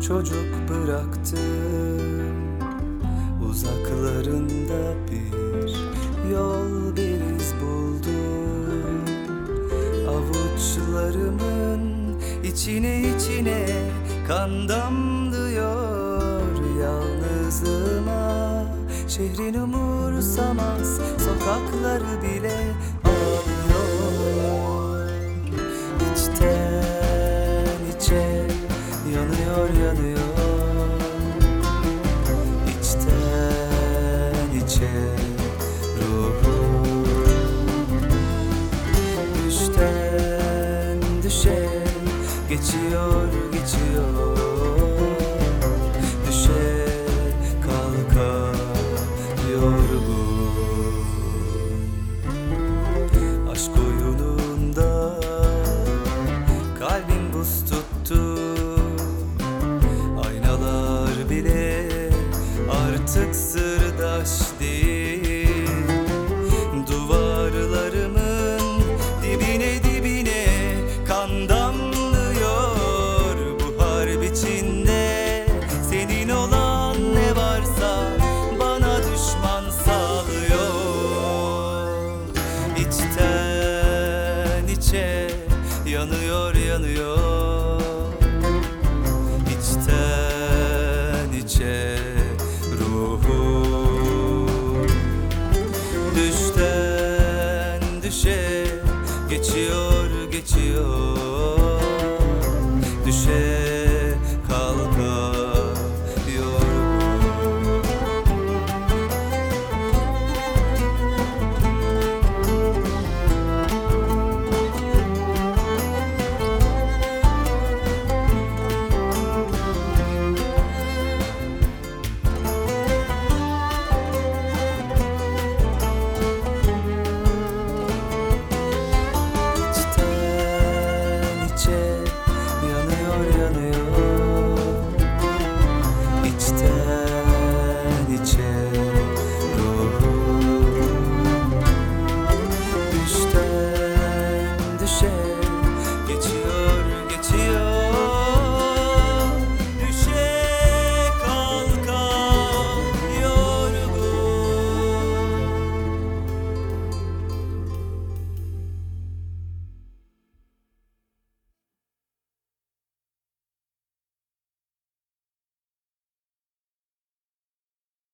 çocuk bıraktım. Uzaklarında bir yol, bir iz buldum. Avuçlarımın içine kan damlıyor yalnızlığıma. Şehrin umursamaz sokakları bile ağlıyor. İçten içe yanıyor İçten içe ruhum düşten düşe geçiyor düşe kalka yorgun. Aşk oyununda kalbim buz tuttu. Aynalar bile artık sırdaş değil. Duvarlarımın dibine kan damlıyor. Bu harp içinde senin olan ne varsa bana düşman sağlıyor. İçten içe yanıyor İçten içe ruhum düşten düşe geçiyor düşe